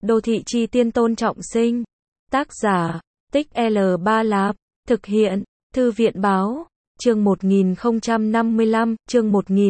Đô thị chi tiên Tôn Trọng Sinh. Tác giả, Tích L3 Lạp. Thực hiện, Thư viện báo. Chương 1055, chương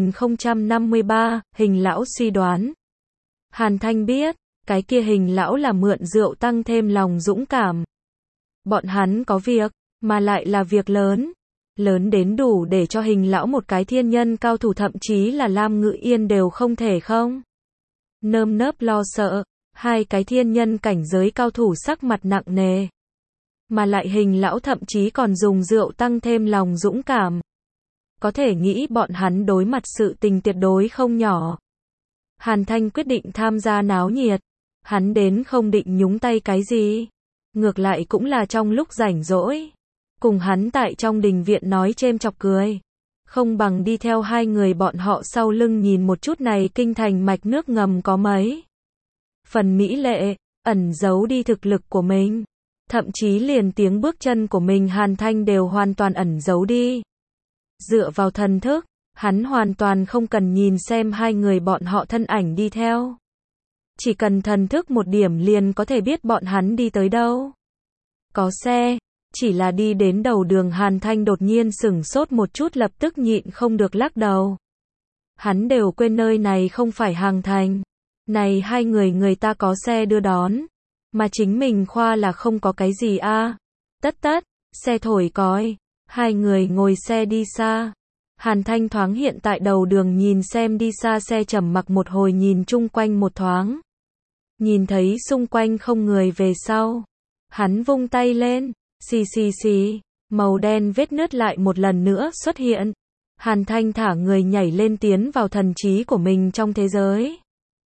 1053, Hình lão suy đoán. Hàn Thanh biết, cái kia Hình lão là mượn rượu tăng thêm lòng dũng cảm. Bọn hắn có việc, mà lại là việc lớn. Lớn đến đủ để cho Hình lão một cái thiên nhân cao thủ, thậm chí là Lam Ngự Yên đều không thể không nơm nớp lo sợ. Hai cái thiên nhân cảnh giới cao thủ sắc mặt nặng nề. Mà lại Hình lão thậm chí còn dùng rượu tăng thêm lòng dũng cảm. Có thể nghĩ bọn hắn đối mặt sự tình tuyệt đối không nhỏ. Hàn Thanh quyết định tham gia náo nhiệt. Hắn đến không định nhúng tay cái gì. Ngược lại cũng là trong lúc rảnh rỗi. Cùng hắn tại trong đình viện nói chêm chọc cười. Không bằng đi theo hai người bọn họ sau lưng nhìn một chút này kinh thành mạch nước ngầm có mấy phần mỹ lệ, ẩn giấu đi thực lực của mình. Thậm chí liền tiếng bước chân của mình Hàn Thanh đều hoàn toàn ẩn giấu đi. Dựa vào thần thức, hắn hoàn toàn không cần nhìn xem hai người bọn họ thân ảnh đi theo. Chỉ cần thần thức một điểm liền có thể biết bọn hắn đi tới đâu. Có xe, chỉ là đi đến đầu đường Hàn Thanh đột nhiên sửng sốt một chút, lập tức nhịn không được lắc đầu. Hắn đều quên nơi này không phải Hàng Thành. Này hai người ta có xe đưa đón, mà chính mình khoa là không có cái gì a. Tất, xe thổi còi, hai người ngồi xe đi xa. Hàn Thanh thoáng hiện tại đầu đường nhìn xem đi xa xe, trầm mặc một hồi nhìn chung quanh một thoáng. Nhìn thấy xung quanh không người về sau, hắn vung tay lên, xì, màu đen vết nứt lại một lần nữa xuất hiện. Hàn Thanh thả người nhảy lên tiến vào thần trí của mình trong thế giới.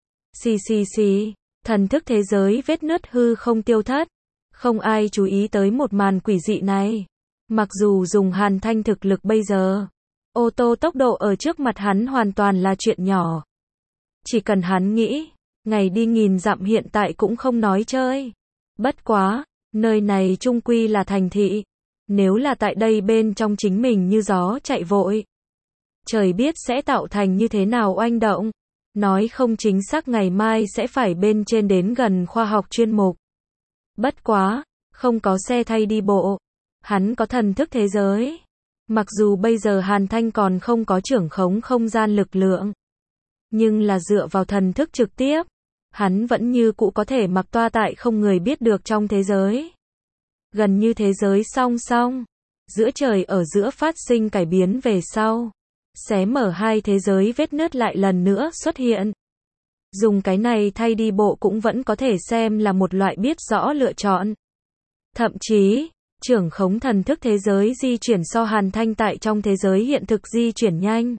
Xì, thần thức thế giới vết nứt hư không tiêu thất. Không ai chú ý tới một màn quỷ dị này. Mặc dù dùng Hàn Thanh thực lực bây giờ, ô tô tốc độ ở trước mặt hắn hoàn toàn là chuyện nhỏ. Chỉ cần hắn nghĩ, ngày đi nghìn dặm hiện tại cũng không nói chơi. Bất quá, nơi này chung quy là thành thị. Nếu là tại đây bên trong chính mình như gió chạy vội, trời biết sẽ tạo thành như thế nào oanh động. Nói không chính xác ngày mai sẽ phải bên trên đến gần khoa học chuyên mục. Bất quá, không có xe thay đi bộ. Hắn có thần thức thế giới. Mặc dù bây giờ Hàn Thanh còn không có trưởng khống không gian lực lượng, nhưng là dựa vào thần thức trực tiếp, hắn vẫn như cũ có thể mặc toa tại không người biết được trong thế giới. Gần như thế giới song song, giữa trời ở giữa phát sinh cải biến về sau. Xé mở hai thế giới vết nứt lại lần nữa xuất hiện. Dùng cái này thay đi bộ cũng vẫn có thể xem là một loại biết rõ lựa chọn. Thậm chí, trưởng khống thần thức thế giới di chuyển so Hàn Thanh tại trong thế giới hiện thực di chuyển nhanh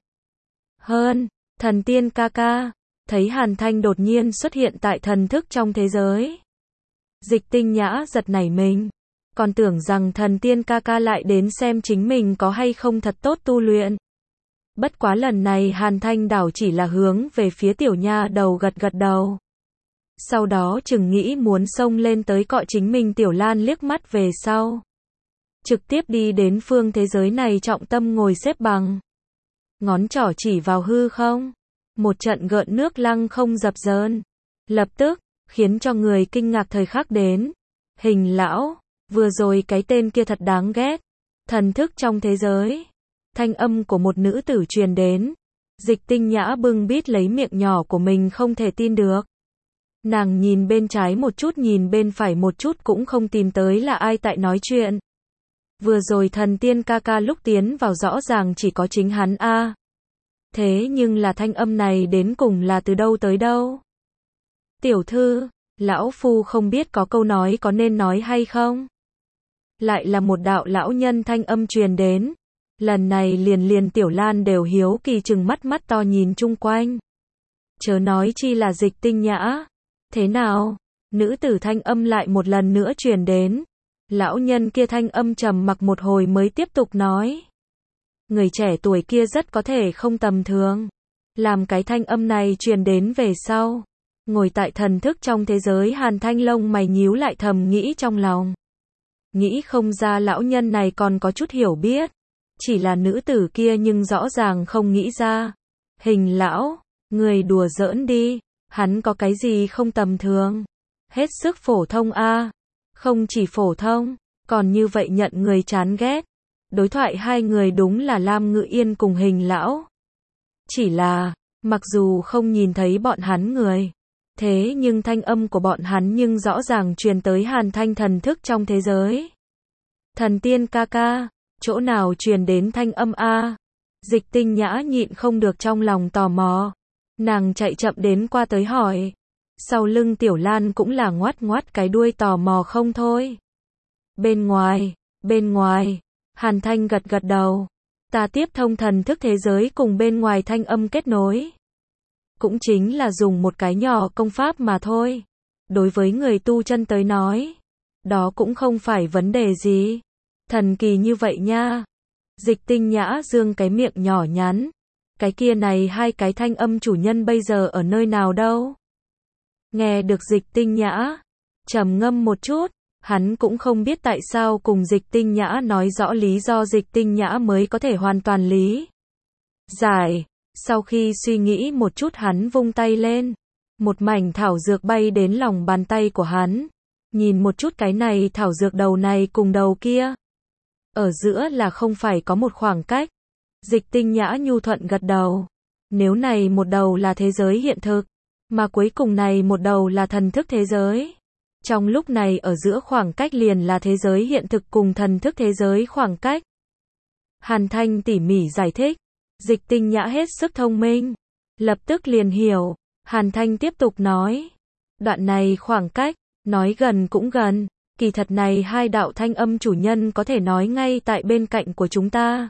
hơn. Thần tiên ca ca, thấy Hàn Thanh đột nhiên xuất hiện tại thần thức trong thế giới. Dịch Tinh Nhã giật nảy mình. Còn tưởng rằng thần tiên ca ca lại đến xem chính mình có hay không thật tốt tu luyện. Bất quá lần này Hàn Thanh đảo chỉ là hướng về phía tiểu nha đầu gật đầu. Sau đó chừng nghĩ muốn xông lên tới cọ chính mình Tiểu Lan liếc mắt về sau. Trực tiếp đi đến phương thế giới này trọng tâm ngồi xếp bằng. Ngón trỏ chỉ vào hư không. Một trận gợn nước lăng không dập dờn. Lập tức, khiến cho người kinh ngạc thời khắc đến. Hình lão, vừa rồi cái tên kia thật đáng ghét. Thần thức trong thế giới. Thanh âm của một nữ tử truyền đến. Dịch Tinh Nhã bưng bít lấy miệng nhỏ của mình không thể tin được. Nàng nhìn bên trái một chút nhìn bên phải một chút cũng không tìm tới là ai tại nói chuyện. Vừa rồi thần tiên ca ca lúc tiến vào rõ ràng chỉ có chính hắn a. Thế nhưng là thanh âm này đến cùng là từ đâu tới đâu? Tiểu thư, lão phu không biết có câu nói có nên nói hay không? Lại là một đạo lão nhân thanh âm truyền đến. Lần này liền Tiểu Lan đều hiếu kỳ chừng mắt to nhìn chung quanh. Chớ nói chi là Dịch Tinh Nhã. Thế nào? Nữ tử thanh âm lại một lần nữa truyền đến. Lão nhân kia thanh âm trầm mặc một hồi mới tiếp tục nói. Người trẻ tuổi kia rất có thể không tầm thường. Làm cái thanh âm này truyền đến về sau. Ngồi tại thần thức trong thế giới Hàn Thanh lông mày nhíu lại thầm nghĩ trong lòng. Nghĩ không ra lão nhân này còn có chút hiểu biết. Chỉ là nữ tử kia nhưng rõ ràng không nghĩ ra. Hình lão, người đùa giỡn đi, hắn có cái gì không tầm thường. Hết sức phổ thông a. Không chỉ phổ thông, còn như vậy nhận người chán ghét. Đối thoại hai người đúng là Lam Ngự Yên cùng Hình lão. Chỉ là, mặc dù không nhìn thấy bọn hắn người, thế nhưng thanh âm của bọn hắn nhưng rõ ràng truyền tới Hàn Thanh thần thức trong thế giới. Thần tiên ca ca, chỗ nào truyền đến thanh âm a? Dịch Tinh Nhã nhịn không được trong lòng tò mò. Nàng chạy chậm đến qua tới hỏi. Sau lưng Tiểu Lan cũng là ngoắt ngoắt cái đuôi tò mò không thôi. Bên ngoài, Hàn Thanh gật gật đầu. Ta tiếp thông thần thức thế giới cùng bên ngoài thanh âm kết nối. Cũng chính là dùng một cái nhỏ công pháp mà thôi. Đối với người tu chân tới nói, đó cũng không phải vấn đề gì. Thần kỳ như vậy nha. Dịch Tinh Nhã dương cái miệng nhỏ nhắn. Cái kia này hai cái thanh âm chủ nhân bây giờ ở nơi nào đâu? Nghe được Dịch Tinh Nhã trầm ngâm một chút, hắn cũng không biết tại sao cùng Dịch Tinh Nhã nói rõ lý do Dịch Tinh Nhã mới có thể hoàn toàn lý giải. Sau khi suy nghĩ một chút hắn vung tay lên, một mảnh thảo dược bay đến lòng bàn tay của hắn. Nhìn một chút cái này thảo dược đầu này cùng đầu kia, ở giữa là không phải có một khoảng cách. Dịch Tinh Nhã nhu thuận gật đầu. Nếu này một đầu là thế giới hiện thực, mà cuối cùng này một đầu là thần thức thế giới. Trong lúc này ở giữa khoảng cách liền là thế giới hiện thực cùng thần thức thế giới khoảng cách. Hàn Thanh tỉ mỉ giải thích. Dịch Tinh Nhã hết sức thông minh, lập tức liền hiểu. Hàn Thanh tiếp tục nói. Đoạn này khoảng cách, nói gần cũng gần. Kỳ thật này hai đạo thanh âm chủ nhân có thể nói ngay tại bên cạnh của chúng ta.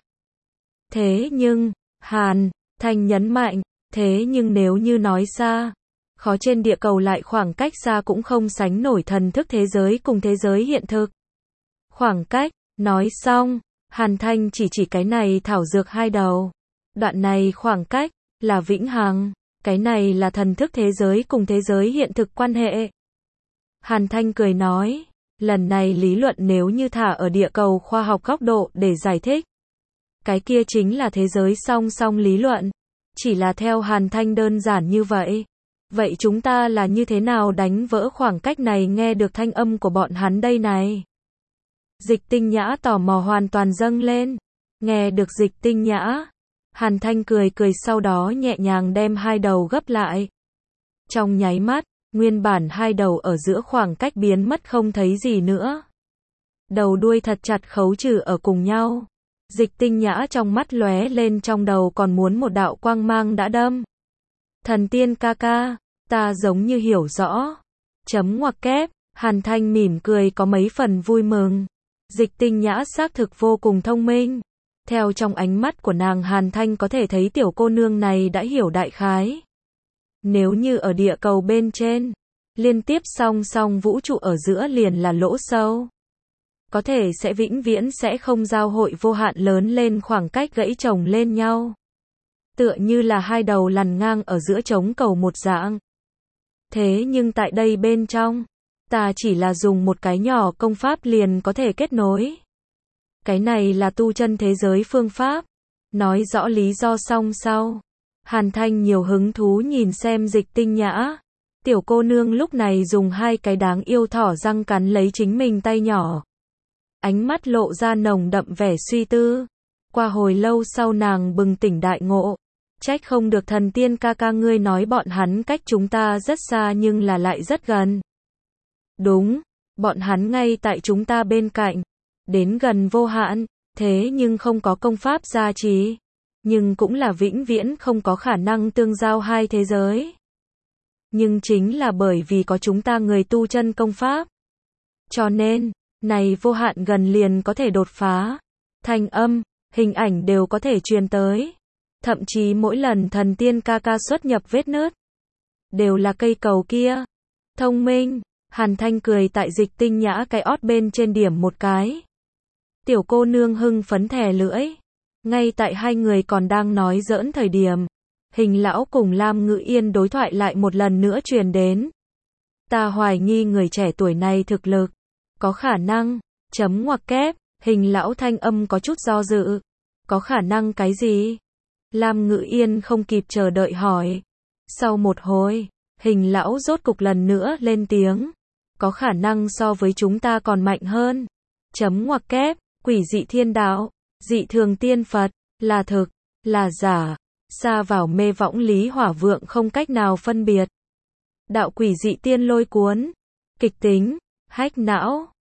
Thế nhưng, Hàn Thanh nhấn mạnh, thế nhưng nếu như nói xa, khó trên địa cầu lại khoảng cách xa cũng không sánh nổi thần thức thế giới cùng thế giới hiện thực. Khoảng cách, nói xong, Hàn Thanh chỉ cái này thảo dược hai đầu. Đoạn này khoảng cách, là vĩnh hằng, cái này là thần thức thế giới cùng thế giới hiện thực quan hệ. Hàn Thanh cười nói, lần này lý luận nếu như thả ở địa cầu khoa học góc độ để giải thích. Cái kia chính là thế giới song song lý luận. Chỉ là theo Hàn Thanh đơn giản như vậy. Vậy chúng ta là như thế nào đánh vỡ khoảng cách này nghe được thanh âm của bọn hắn đây này? Dịch Tinh Nhã tò mò hoàn toàn dâng lên. Nghe được Dịch Tinh Nhã, Hàn Thanh cười sau đó nhẹ nhàng đem hai đầu gấp lại. Trong nháy mắt, nguyên bản hai đầu ở giữa khoảng cách biến mất không thấy gì nữa. Đầu đuôi thật chặt khấu trừ ở cùng nhau. Dịch Tinh Nhã trong mắt lóe lên trong đầu còn muốn một đạo quang mang đã đâm. Thần tiên ca ca, ta giống như hiểu rõ. Chấm ngoặc kép, Hàn Thanh mỉm cười có mấy phần vui mừng. Dịch Tinh Nhã xác thực vô cùng thông minh. Theo trong ánh mắt của nàng Hàn Thanh có thể thấy tiểu cô nương này đã hiểu đại khái. Nếu như ở địa cầu bên trên, liên tiếp song song vũ trụ ở giữa liền là lỗ sâu. Có thể sẽ vĩnh viễn sẽ không giao hội vô hạn lớn lên khoảng cách gãy chồng lên nhau. Tựa như là hai đầu lằn ngang ở giữa trống cầu một dạng. Thế nhưng tại đây bên trong, ta chỉ là dùng một cái nhỏ công pháp liền có thể kết nối. Cái này là tu chân thế giới phương pháp. Nói rõ lý do xong sau. Hàn Thanh nhiều hứng thú nhìn xem Dịch Tinh Nhã. Tiểu cô nương lúc này dùng hai cái đáng yêu thỏ răng cắn lấy chính mình tay nhỏ. Ánh mắt lộ ra nồng đậm vẻ suy tư. Qua hồi lâu sau nàng bừng tỉnh đại ngộ. Trách không được thần tiên ca ca ngươi nói bọn hắn cách chúng ta rất xa nhưng là lại rất gần. Đúng, bọn hắn ngay tại chúng ta bên cạnh. Đến gần vô hạn, thế nhưng không có công pháp gia trì. Nhưng cũng là vĩnh viễn không có khả năng tương giao hai thế giới. Nhưng chính là bởi vì có chúng ta người tu chân công pháp. Cho nên, này vô hạn gần liền có thể đột phá. Thanh âm, hình ảnh đều có thể truyền tới. Thậm chí mỗi lần thần tiên ca ca xuất nhập vết nứt, đều là cây cầu kia. Thông minh, Hàn Thanh cười tại Dịch Tinh Nhã cái ót bên trên điểm một cái. Tiểu cô nương hưng phấn thè lưỡi. Ngay tại hai người còn đang nói giỡn thời điểm, Hình lão cùng Lam Ngự Yên đối thoại lại một lần nữa truyền đến. Ta hoài nghi người trẻ tuổi này thực lực có khả năng, chấm ngoặc kép, Hình lão thanh âm có chút do dự. Có khả năng cái gì? Lam Ngự Yên không kịp chờ đợi hỏi. Sau một hồi, Hình lão rốt cục lần nữa lên tiếng. có khả năng so với chúng ta còn mạnh hơn. Chấm ngoặc kép, quỷ dị thiên đạo, dị thường tiên Phật, là thực, là giả, sa vào mê võng Lý Hỏa Vượng không cách nào phân biệt. Đạo quỷ dị tiên lôi cuốn, kịch tính, hách não.